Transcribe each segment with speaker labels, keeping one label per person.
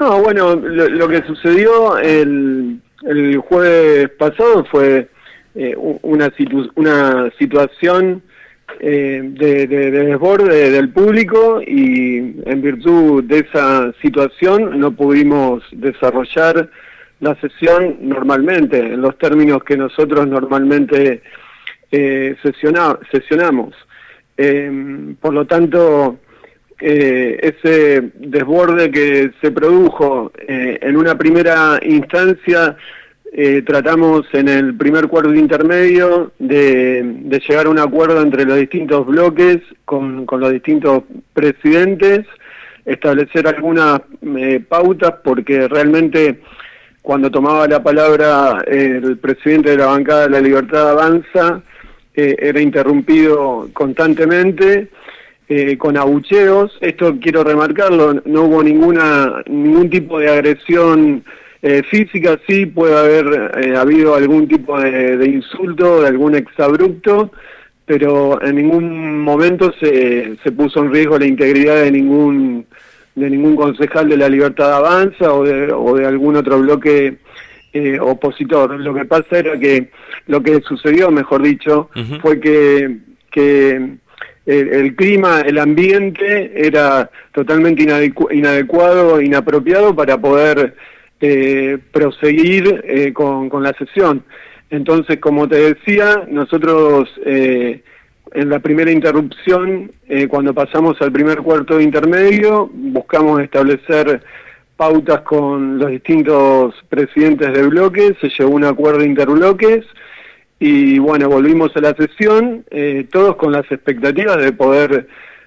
Speaker 1: No, bueno, lo que sucedió el jueves pasado fue una situación de desborde del público, y en virtud de esa situación no pudimos desarrollar la sesión normalmente, en los términos que nosotros normalmente sesionamos. Por lo tanto, ese desborde que se produjo en una primera instancia, tratamos en el primer cuarto intermedio de llegar a un acuerdo entre los distintos bloques con los distintos presidentes, establecer algunas pautas, porque realmente cuando tomaba la palabra el presidente de la bancada de La Libertad Avanza, era interrumpido constantemente, con abucheos. Esto quiero remarcarlo, no hubo ningún tipo de agresión física. Sí puede haber habido algún tipo de insulto, de algún exabrupto, pero en ningún momento se puso en riesgo la integridad de ningún concejal de La Libertad Avanza o de algún otro bloque opositor. Lo que pasa era que lo que sucedió, mejor dicho, fue que el clima, el ambiente era totalmente inadecuado, inapropiado para poder proseguir con la sesión. Entonces, como te decía, nosotros en la primera interrupción, cuando pasamos al primer cuarto intermedio, buscamos establecer pautas con los distintos presidentes de bloques, se llegó a un acuerdo interbloques, y bueno, volvimos a la sesión, todos con las expectativas de poder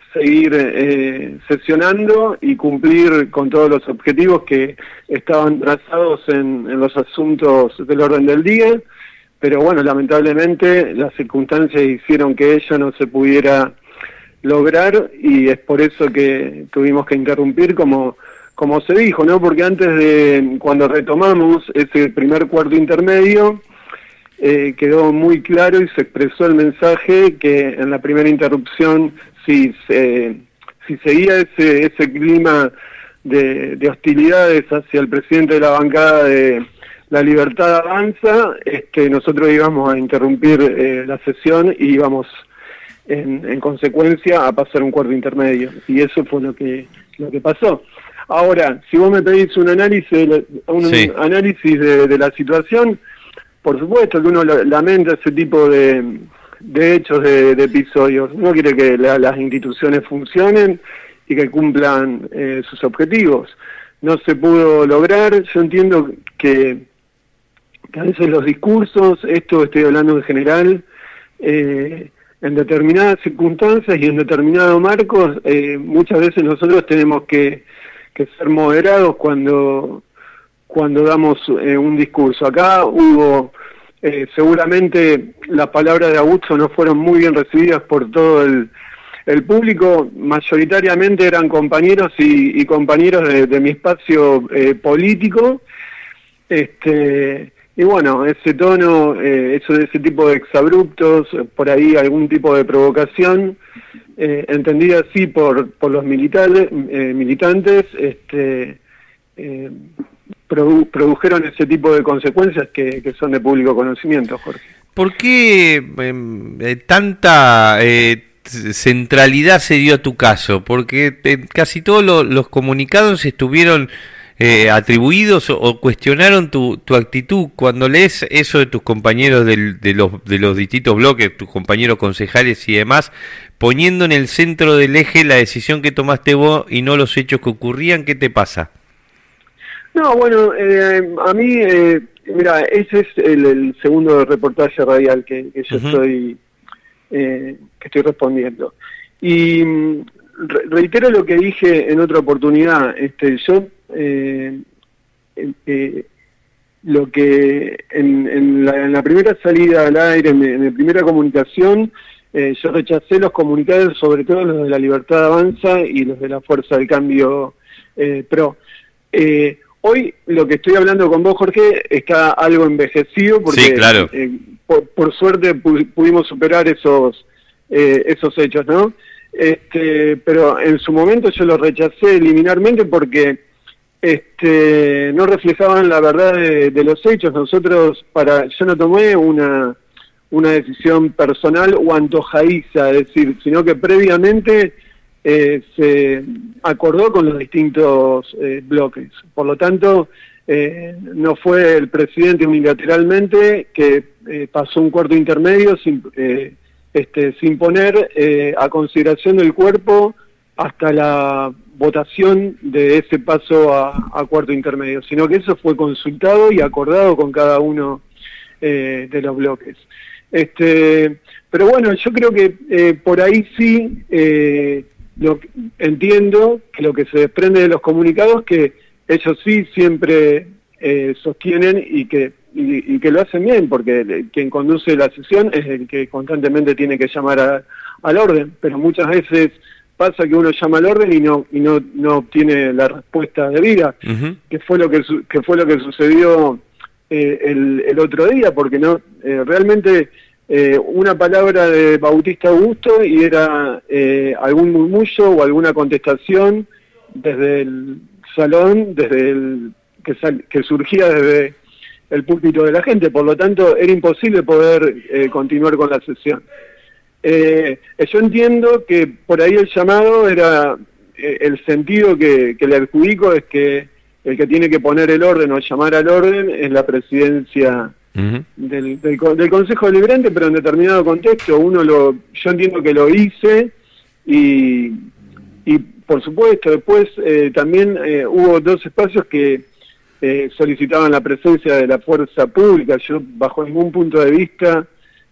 Speaker 1: seguir sesionando y cumplir con todos los objetivos que estaban trazados en los asuntos del orden del día. Pero bueno, lamentablemente las circunstancias hicieron que ello no se pudiera lograr, y es por eso que tuvimos que interrumpir, como se dijo, ¿no? Porque cuando retomamos ese primer cuarto intermedio, quedó muy claro y se expresó el mensaje que en la primera interrupción, si seguía ese clima de hostilidades hacia el presidente de la bancada de La Libertad Avanza, nosotros íbamos a interrumpir la sesión y íbamos en consecuencia a pasar un cuarto intermedio, y eso fue lo que pasó. Ahora, si vos me pedís un análisis de la situación, por supuesto que uno lamenta ese tipo de hechos, de episodios. Uno quiere que las instituciones funcionen y que cumplan sus objetivos. No se pudo lograr. Yo entiendo que a veces los discursos, esto estoy hablando en general, en determinadas circunstancias y en determinados marcos, muchas veces nosotros tenemos que ser moderados cuando damos un discurso. Acá hubo, seguramente las palabras de Augusto no fueron muy bien recibidas por todo el público. Mayoritariamente eran compañeros y compañeros de mi espacio político, y bueno, ese tono, ese tipo de exabruptos, por ahí algún tipo de provocación, entendida así por los militantes, produjeron ese tipo de consecuencias que son de público conocimiento, Jorge.
Speaker 2: ¿Por qué tanta centralidad se dio a tu caso? Porque casi todos los comunicados estuvieron atribuidos o cuestionaron tu actitud. Cuando lees eso de tus compañeros de los distintos bloques, tus compañeros concejales y demás, poniendo en el centro del eje la decisión que tomaste vos y no los hechos que ocurrían, ¿qué te pasa?
Speaker 1: No, bueno, a mí, mira, ese es el segundo reportaje radial que yo estoy respondiendo. Y reitero lo que dije en otra oportunidad. Yo lo que en la primera salida al aire, en la primera comunicación, yo rechacé los comunicados, sobre todo los de La Libertad Avanza y los de la Fuerza del Cambio PRO. Hoy lo que estoy hablando con vos, Jorge, está algo envejecido porque
Speaker 2: sí, claro.
Speaker 1: Por suerte pudimos superar esos hechos, ¿no? Pero en su momento yo los rechacé liminarmente porque no reflejaban la verdad de los hechos. Yo no tomé una decisión personal o antojadiza, es decir, sino que previamente se acordó con los distintos bloques. Por lo tanto, no fue el presidente unilateralmente que pasó un cuarto intermedio sin poner a consideración del cuerpo hasta la votación de ese paso a cuarto intermedio, sino que eso fue consultado y acordado con cada uno de los bloques. Pero bueno, yo creo que por ahí sí entiendo que lo que se desprende de los comunicados que ellos sí siempre sostienen y que lo hacen bien, porque quien conduce la sesión es el que constantemente tiene que llamar al orden, pero muchas veces pasa que uno llama al orden y no obtiene la respuesta debida, que fue lo que sucedió el otro día, porque realmente una palabra de Bautista Augusto y era algún murmullo o alguna contestación desde el salón, que surgía desde el púlpito de la gente. Por lo tanto, era imposible poder continuar con la sesión. Yo entiendo que por ahí el llamado era, el sentido que le adjudico es que el que tiene que poner el orden o llamar al orden es la presidencia del Consejo Deliberante, pero en determinado contexto. Yo entiendo que lo hice y por supuesto después también hubo dos espacios que solicitaban la presencia de la fuerza pública. Yo bajo ningún punto de vista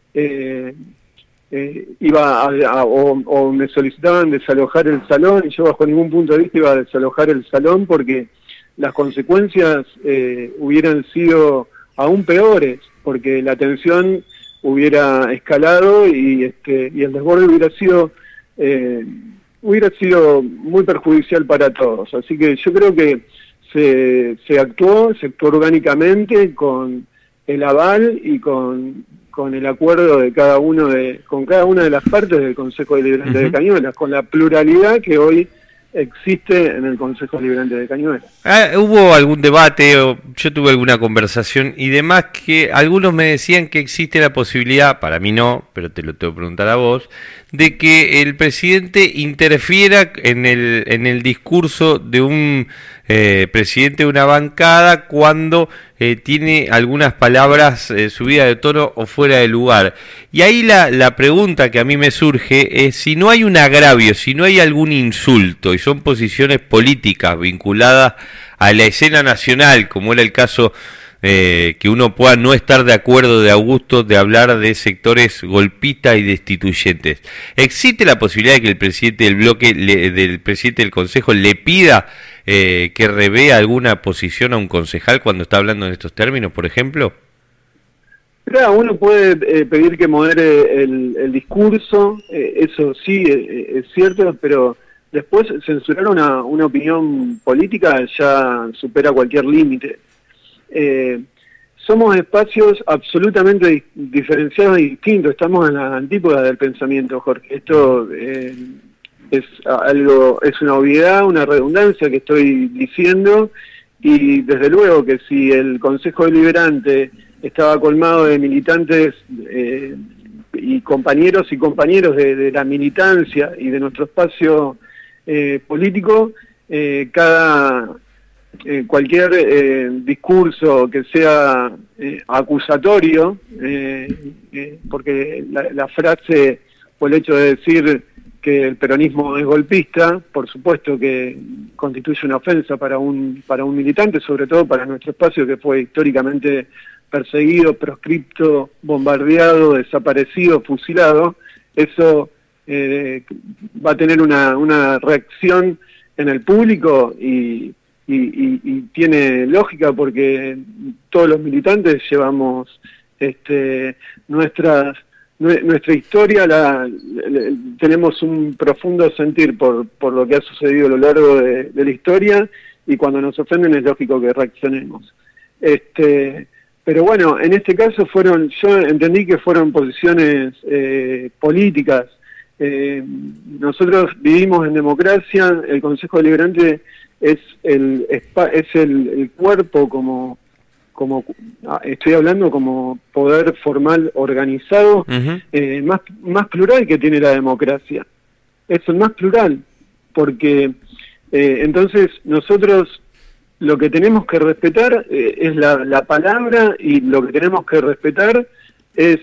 Speaker 1: o me solicitaban desalojar el salón, y yo bajo ningún punto de vista iba a desalojar el salón, porque las consecuencias hubieran sido aún peores, porque la tensión hubiera escalado y el desborde hubiera sido muy perjudicial para todos. Así que yo creo que se actuó orgánicamente con el aval y con el acuerdo de con cada una de las partes del Consejo Deliberante de Cañuelas, con la pluralidad que hoy existe en el Consejo Deliberante de Cañuelas.
Speaker 2: ¿Hubo algún debate, o yo tuve alguna conversación y demás, que algunos me decían que existe la posibilidad, para mí no, pero te lo tengo que preguntar a vos, de que el presidente interfiera en el discurso de un presidente de una bancada cuando tiene algunas palabras subidas de tono o fuera de lugar? Y ahí la pregunta que a mí me surge es si no hay un agravio, si no hay algún insulto, y son posiciones políticas vinculadas a la escena nacional, como era el caso que uno pueda no estar de acuerdo de Augusto de hablar de sectores golpistas y destituyentes. ¿Existe la posibilidad de que el presidente del bloque, del presidente del Consejo, le pida que revea alguna posición a un concejal cuando está hablando en estos términos, por ejemplo?
Speaker 1: Claro, uno puede pedir que modere el discurso, eso sí es cierto, pero después censurar una opinión política ya supera cualquier límite. Somos espacios absolutamente diferenciados y distintos, estamos en la antípoda del pensamiento, Jorge. Esto es una obviedad, una redundancia que estoy diciendo, y desde luego que si el Consejo Deliberante estaba colmado de militantes y compañeros de la militancia y de nuestro espacio político, cualquier discurso que sea acusatorio, porque la frase o el hecho de decir que el peronismo es golpista, por supuesto que constituye una ofensa para un militante, sobre todo para nuestro espacio que fue históricamente perseguido, proscripto, bombardeado, desaparecido, fusilado. Eso va a tener una reacción en el público y tiene lógica, porque todos los militantes llevamos nuestra historia, tenemos un profundo sentir por lo que ha sucedido a lo largo de la historia, y cuando nos ofenden es lógico que reaccionemos. Pero bueno, en este caso yo entendí que fueron posiciones políticas. Nosotros vivimos en democracia, el Consejo Deliberante es el cuerpo como estoy hablando como poder formal organizado, más plural que tiene la democracia. Es el más plural, porque entonces nosotros lo que tenemos que respetar es la palabra, y lo que tenemos que respetar es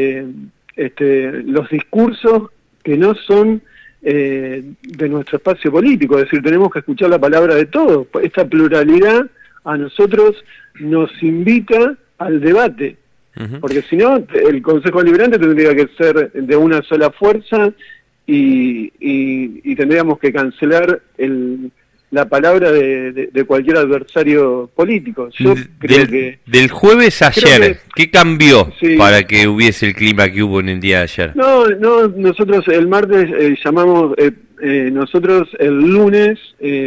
Speaker 1: los discursos que no son de nuestro espacio político. Es decir, tenemos que escuchar la palabra de todos. Esta pluralidad a nosotros nos invita al debate, porque si no, el Consejo Deliberante tendría que ser de una sola fuerza, y tendríamos que cancelar la palabra de cualquier adversario político. Yo creo que...
Speaker 2: Del jueves a ayer, ¿qué cambió para que hubiese el clima que hubo en el día de ayer?
Speaker 1: No, nosotros el martes nosotros el lunes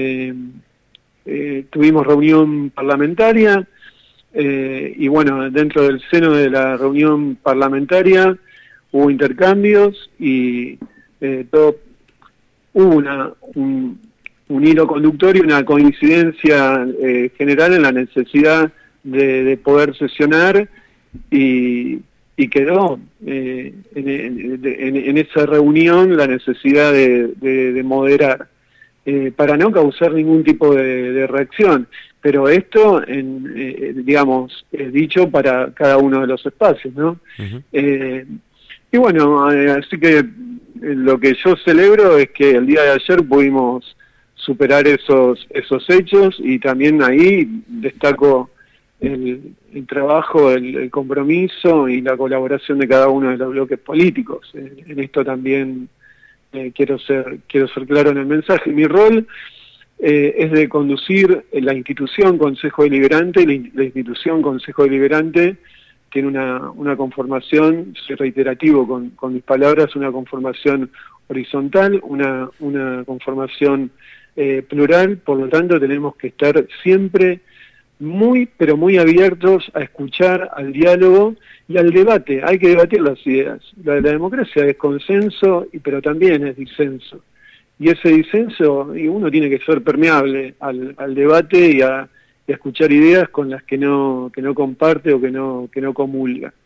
Speaker 1: tuvimos reunión parlamentaria, y bueno, dentro del seno de la reunión parlamentaria hubo intercambios, y hubo un hilo conductor y una coincidencia general en la necesidad de poder sesionar, y quedó en esa reunión la necesidad de moderar, para no causar ningún tipo de reacción. Pero esto, digamos, dicho para cada uno de los espacios, ¿no? Y bueno, así que lo que yo celebro es que el día de ayer pudimos superar esos hechos, y también ahí destaco el trabajo, el compromiso y la colaboración de cada uno de los bloques políticos. En esto también quiero ser claro en el mensaje. Mi rol es de conducir la institución Consejo Deliberante. La institución Consejo Deliberante tiene una conformación, soy reiterativo con mis palabras, una conformación horizontal, una conformación plural. Por lo tanto tenemos que estar siempre muy, pero muy abiertos a escuchar, al diálogo y al debate. Hay que debatir las ideas. La democracia es consenso, pero también es disenso. Y ese disenso, y uno tiene que ser permeable al debate y a escuchar ideas con las que no comparte o que no comulga.